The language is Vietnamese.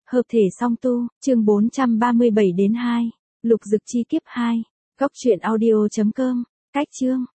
Hợp thể song tu, chương 437 đến 2. Lục Dực chi kiếp 2. Góc truyện audio.com. Cách chương.